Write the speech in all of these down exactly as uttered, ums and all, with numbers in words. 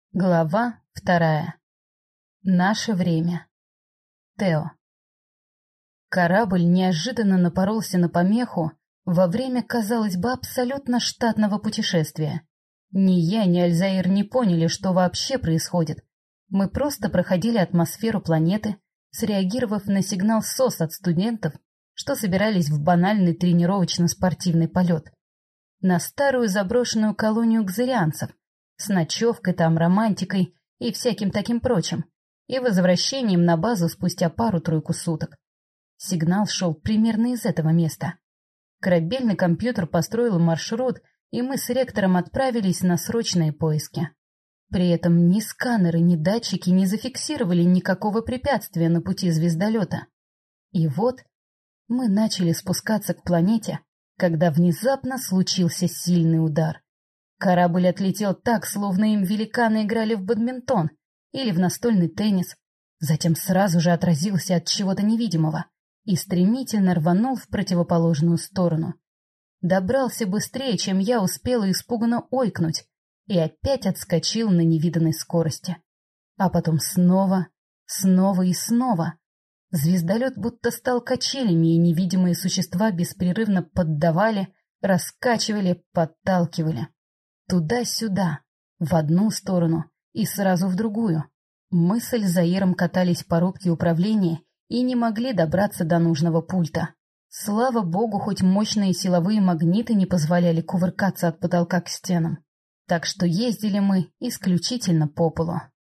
Глава вторая. Наше время. Тео. Корабль неожиданно напоролся на помеху во время, казалось бы, абсолютно штатного путешествия. Ни я, ни Альзаир не поняли, что вообще происходит. Мы просто проходили атмосферу планеты, среагировав на сигнал СОС от студентов, что собирались в банальный тренировочно-спортивный полет. На старую заброшенную колонию кзырианцев, с ночевкой там, романтикой и всяким таким прочим, и возвращением на базу спустя пару-тройку суток. Сигнал шел примерно из этого места. Корабельный компьютер построил маршрут, и мы с ректором отправились на срочные поиски. При этом ни сканеры, ни датчики не зафиксировали никакого препятствия на пути звездолета. И вот мы начали спускаться к планете, когда внезапно случился сильный удар. Корабль отлетел так, словно им великаны играли в бадминтон или в настольный теннис, затем сразу же отразился от чего-то невидимого и стремительно рванул в противоположную сторону. Добрался быстрее, чем я успела испуганно ойкнуть, и опять отскочил на невиданной скорости. А потом снова, снова и снова. Звездолет будто стал качелями, и невидимые существа беспрерывно поддавали, раскачивали, подталкивали. Туда-сюда, в одну сторону и сразу в другую. Мы с Альзаиром катались по рубке управления и не могли добраться до нужного пульта. Слава богу, хоть мощные силовые магниты не позволяли кувыркаться от потолка к стенам. Так что ездили мы исключительно по полу.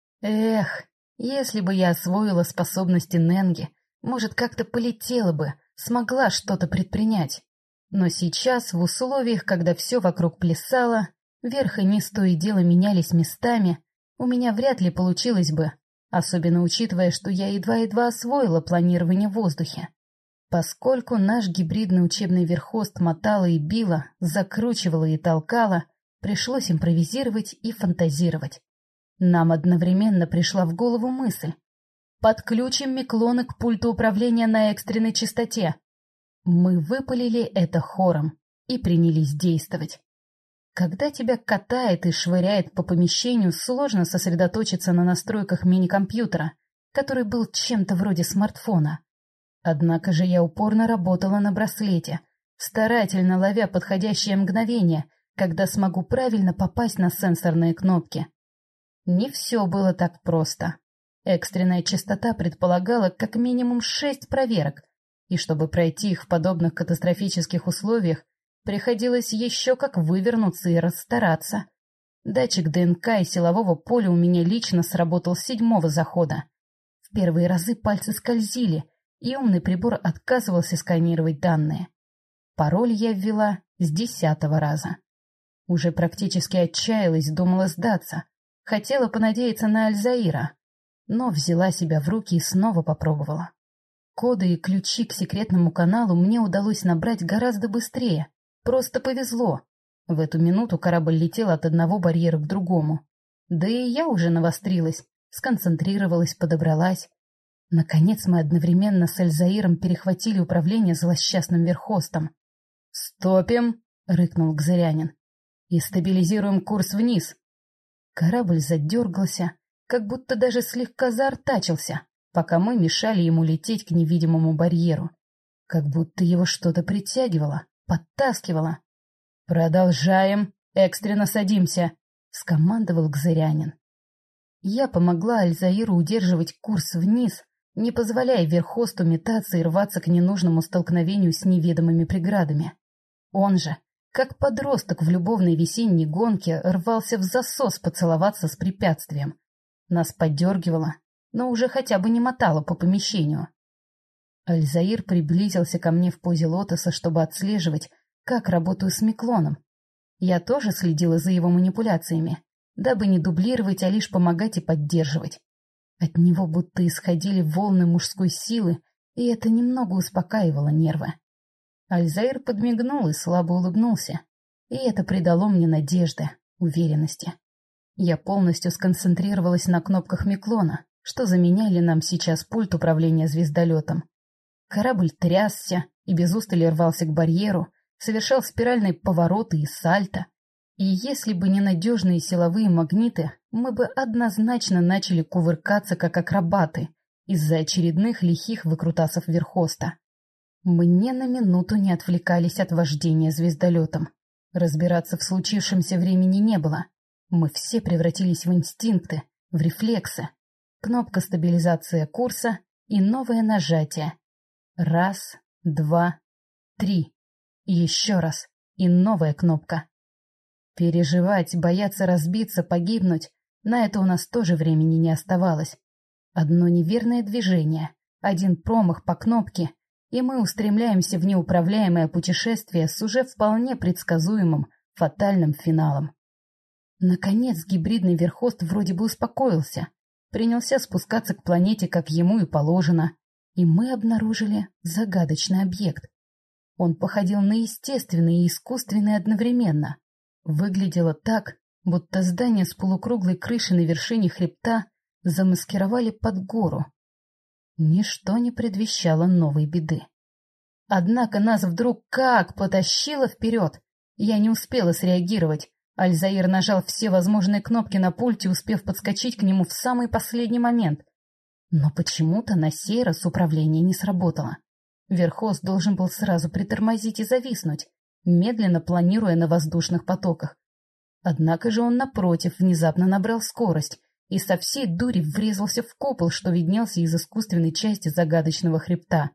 Эх, если бы я освоила способности Ненги, может, как-то полетела бы, смогла что-то предпринять. Но сейчас, в условиях, когда все вокруг плясало, верх и низ то и дело менялись местами, у меня вряд ли получилось бы, особенно учитывая, что я едва-едва освоила планирование в воздухе. Поскольку наш гибридный учебный верхост мотало и било, закручивало и толкало, пришлось импровизировать и фантазировать. Нам одновременно пришла в голову мысль: подключим миклоны к пульту управления на экстренной частоте. Мы выпалили это хором и принялись действовать. Когда тебя катает и швыряет по помещению, сложно сосредоточиться на настройках мини-компьютера, который был чем-то вроде смартфона. Однако же я упорно работала на браслете, старательно ловя подходящее мгновение, когда смогу правильно попасть на сенсорные кнопки. Не все было так просто. Экстренная частота предполагала как минимум шесть проверок, и чтобы пройти их в подобных катастрофических условиях, приходилось еще как вывернуться и расстараться. Датчик ДНК и силового поля у меня лично сработал с седьмого захода. В первые разы пальцы скользили, и умный прибор отказывался сканировать данные. Пароль я ввела с десятого раза. Уже практически отчаялась, думала сдаться. Хотела понадеяться на Альзаира, но взяла себя в руки и снова попробовала. Коды и ключи к секретному каналу мне удалось набрать гораздо быстрее. Просто повезло. В эту минуту корабль летел от одного барьера к другому. Да и я уже навострилась, сконцентрировалась, подобралась. Наконец мы одновременно с Альзаиром перехватили управление злосчастным верхостом. «Стопим!» — рыкнул кзырянин. «И стабилизируем курс вниз!» Корабль задергался, как будто даже слегка заортачился, пока мы мешали ему лететь к невидимому барьеру. Как будто его что-то притягивало, подтаскивало. «Продолжаем! Экстренно садимся!» — скомандовал кзырянин. Я помогла Альзаиру удерживать курс вниз, не позволяя верхосту метаться и рваться к ненужному столкновению с неведомыми преградами. Он же, как подросток в любовной весенней гонке, рвался в засос поцеловаться с препятствием. Нас поддергивало, но уже хотя бы не мотало по помещению. Альзаир приблизился ко мне в позе лотоса, чтобы отслеживать, как работаю с миклоном. Я тоже следила за его манипуляциями, дабы не дублировать, а лишь помогать и поддерживать. От него будто исходили волны мужской силы, и это немного успокаивало нервы. Альзаир подмигнул и слабо улыбнулся, и это придало мне надежды, уверенности. Я полностью сконцентрировалась на кнопках миклона, что заменяли нам сейчас пульт управления звездолетом. Корабль трясся и без устали рвался к барьеру, совершал спиральные повороты и сальто. И если бы не надежные силовые магниты, мы бы однозначно начали кувыркаться, как акробаты, из-за очередных лихих выкрутасов Верхоста. Мы ни на минуту не отвлекались от вождения звездолетом. Разбираться в случившемся времени не было. Мы все превратились в инстинкты, в рефлексы. Кнопка стабилизации курса и новое нажатие. Раз, два, три. Еще раз. И новая кнопка. Переживать, бояться разбиться, погибнуть — на это у нас тоже времени не оставалось. Одно неверное движение, один промах по кнопке, и мы устремляемся в неуправляемое путешествие с уже вполне предсказуемым фатальным финалом. Наконец гибридный Верхост вроде бы успокоился, принялся спускаться к планете, как ему и положено, и мы обнаружили загадочный объект. Он походил на естественный и искусственный одновременно. Выглядело так, будто здание с полукруглой крышей на вершине хребта замаскировали под гору. Ничто не предвещало новой беды. Однако нас вдруг как потащило вперед. Я не успела среагировать. Аль-Заир нажал все возможные кнопки на пульте, успев подскочить к нему в самый последний момент. Но почему-то на сей раз управление не сработало. Верхост должен был сразу притормозить и зависнуть, медленно планируя на воздушных потоках. Однако же он, напротив, внезапно набрал скорость и со всей дури врезался в купол, что виднелся из искусственной части загадочного хребта.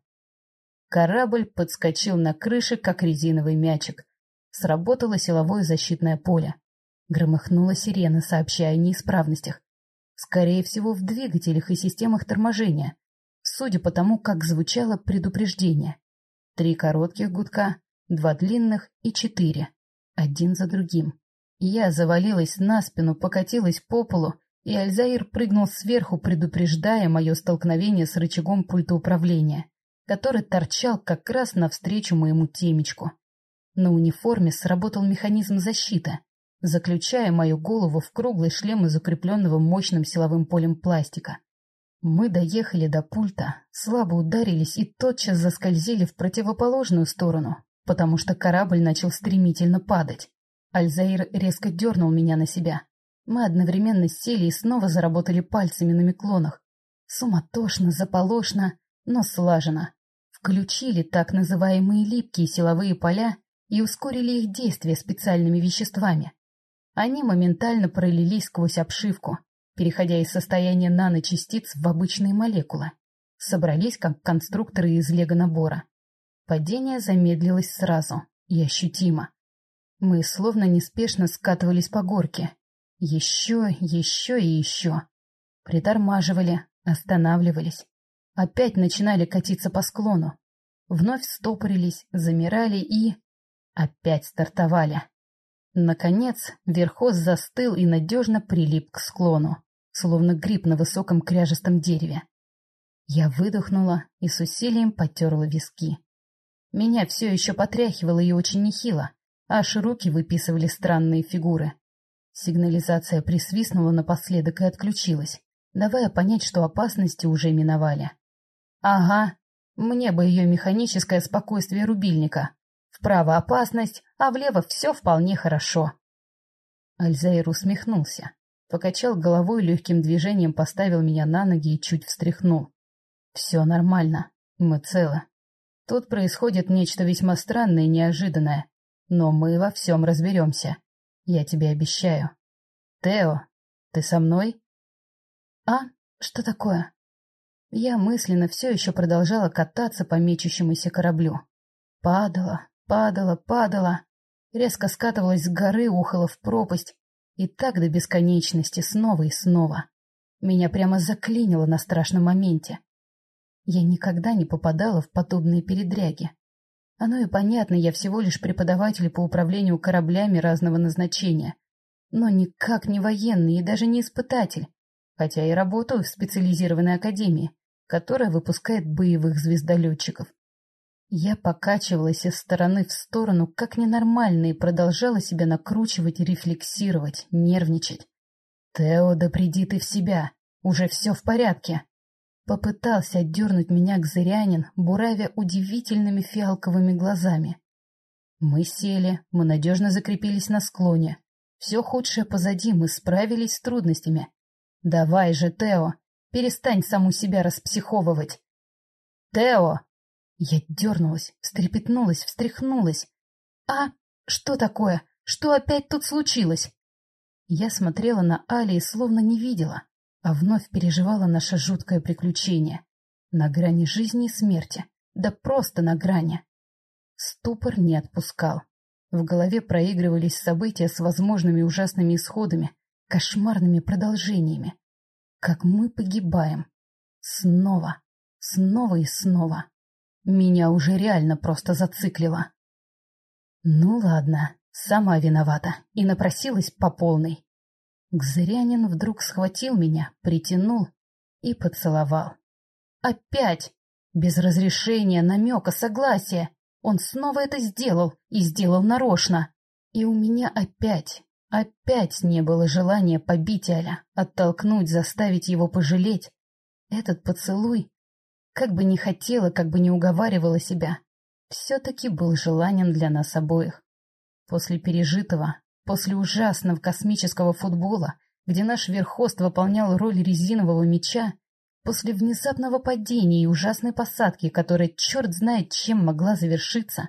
Корабль подскочил на крыше, как резиновый мячик. Сработало силовое защитное поле. Громыхнула сирена, сообщая о неисправностях. Скорее всего, в двигателях и системах торможения, судя по тому, как звучало предупреждение. Три коротких гудка, два длинных и четыре, один за другим. Я завалилась на спину, покатилась по полу, и Аль-Заир прыгнул сверху, предупреждая мое столкновение с рычагом пульта управления, который торчал как раз навстречу моему темечку. На униформе сработал механизм защиты, заключая мою голову в круглый шлем из укрепленного мощным силовым полем пластика. Мы доехали до пульта, слабо ударились и тотчас заскользили в противоположную сторону, потому что корабль начал стремительно падать. Аль-Заир резко дернул меня на себя. Мы одновременно сели и снова заработали пальцами на меклонах. Суматошно, заполошно, но слаженно. Включили так называемые липкие силовые поля и ускорили их действие специальными веществами. Они моментально пролились сквозь обшивку, переходя из состояния наночастиц в обычные молекулы. Собрались как конструкторы из лего-набора. Падение замедлилось сразу и ощутимо. Мы словно неспешно скатывались по горке. Еще, еще и еще. Притормаживали, останавливались. Опять начинали катиться по склону. Вновь стопорились, замирали и... опять стартовали. Наконец, Верхост застыл и надежно прилип к склону, словно гриб на высоком кряжестом дереве. Я выдохнула и с усилием потерла виски. Меня все еще потряхивало и очень нехило, аж руки выписывали странные фигуры. Сигнализация присвистнула напоследок и отключилась, давая понять, что опасности уже миновали. Ага, мне бы ее механическое спокойствие рубильника. Вправо опасность, а влево все вполне хорошо. Аль-Заир усмехнулся, покачал головой, легким движением поставил меня на ноги и чуть встряхнул. Все нормально, мы целы. Тут происходит нечто весьма странное и неожиданное, но мы во всем разберемся. Я тебе обещаю. Тео, ты со мной? А? Что такое? Я мысленно все еще продолжала кататься по мечущемуся кораблю. Падала, падала, падала. Резко скатывалась с горы, ухала в пропасть. И так до бесконечности, снова и снова. Меня прямо заклинило на страшном моменте. Я никогда не попадала в подобные передряги. Оно и понятно, я всего лишь преподаватель по управлению кораблями разного назначения, но никак не военный и даже не испытатель, хотя и работаю в специализированной академии, которая выпускает боевых звездолетчиков. Я покачивалась из стороны в сторону, как ненормально, и продолжала себя накручивать, рефлексировать, нервничать. «Тео, да приди ты в себя, уже все в порядке!» Попытался отдернуть меня Кзырянин, буравя удивительными фиалковыми глазами. Мы сели, мы надежно закрепились на склоне, Все худшее позади, мы справились с трудностями. Давай же, Тео, перестань саму себя распсиховывать. Тео! Я дернулась, встрепетнулась, встряхнулась. А, что такое? Что опять тут случилось? Я смотрела на Али и словно не видела, а вновь переживала наше жуткое приключение. На грани жизни и смерти, да просто на грани. Ступор не отпускал. В голове проигрывались события с возможными ужасными исходами, кошмарными продолжениями. Как мы погибаем. Снова, снова и снова. Меня уже реально просто зациклило. Ну ладно, сама виновата и напросилась по полной. Гзырянин вдруг схватил меня, притянул и поцеловал. Опять! Без разрешения, намека, согласия. Он снова это сделал и сделал нарочно. И у меня опять, опять не было желания побить Аля, оттолкнуть, заставить его пожалеть. Этот поцелуй, как бы ни хотела, как бы ни уговаривала себя, все-таки был желанен для нас обоих. После пережитого, после ужасного космического футбола, где наш верхост выполнял роль резинового мяча, после внезапного падения и ужасной посадки, которая черт знает чем могла завершиться,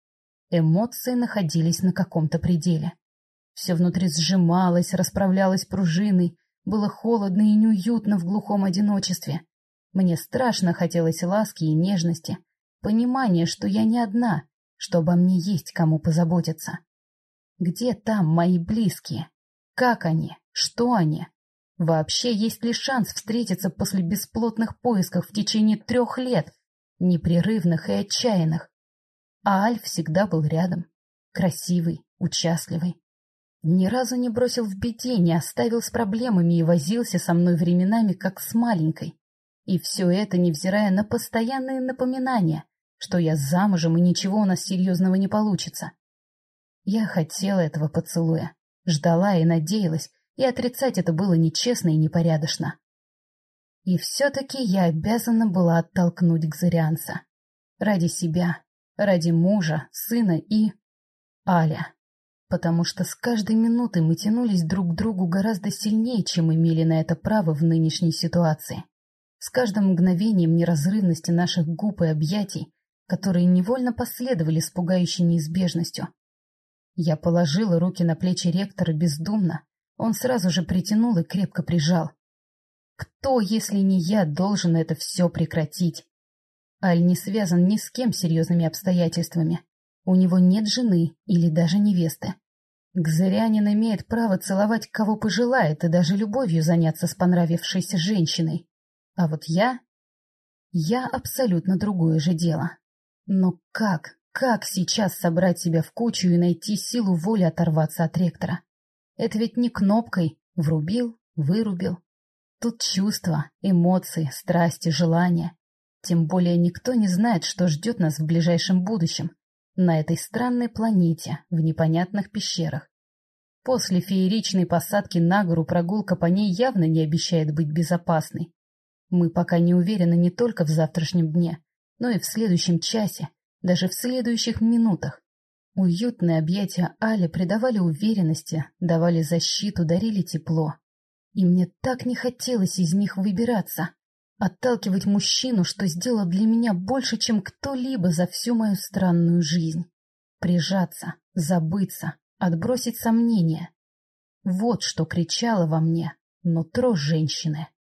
эмоции находились на каком-то пределе. Все внутри сжималось, расправлялось пружиной, было холодно и неуютно в глухом одиночестве. Мне страшно хотелось ласки и нежности, понимания, что я не одна, что обо мне есть кому позаботиться. Где там мои близкие? Как они? Что они? Вообще есть ли шанс встретиться после бесплотных поисков в течение трех лет, непрерывных и отчаянных? А Аль всегда был рядом, красивый, участливый. Ни разу не бросил в беде, не оставил с проблемами и возился со мной временами, как с маленькой. И все это, невзирая на постоянные напоминания, что я замужем и ничего у нас серьезного не получится. Я хотела этого поцелуя, ждала и надеялась, и отрицать это было нечестно и непорядочно. И все-таки я обязана была оттолкнуть Гзырианца. Ради себя, ради мужа, сына и... Аля. Потому что с каждой минутой мы тянулись друг к другу гораздо сильнее, чем имели на это право в нынешней ситуации. С каждым мгновением неразрывности наших губ и объятий, которые невольно последовали с пугающей неизбежностью. Я положила руки на плечи ректора бездумно, он сразу же притянул и крепко прижал. Кто, если не я, должен это все прекратить? Аль не связан ни с кем серьезными обстоятельствами. У него нет жены или даже невесты. Гзырянин имеет право целовать кого пожелает и даже любовью заняться с понравившейся женщиной. А вот я... Я абсолютно другое же дело. Но как, как сейчас собрать себя в кучу и найти силу воли оторваться от ректора? Это ведь не кнопкой «врубил», «вырубил». Тут чувства, эмоции, страсти, желания. Тем более никто не знает, что ждет нас в ближайшем будущем, на этой странной планете, в непонятных пещерах. После фееричной посадки на гору прогулка по ней явно не обещает быть безопасной. Мы пока не уверены не только в завтрашнем дне, но и в следующем часе, даже в следующих минутах. Уютные объятия Али придавали уверенности, давали защиту, дарили тепло. И мне так не хотелось из них выбираться, отталкивать мужчину, что сделал для меня больше, чем кто-либо за всю мою странную жизнь. Прижаться, забыться, отбросить сомнения. Вот что кричало во мне нутро женщины.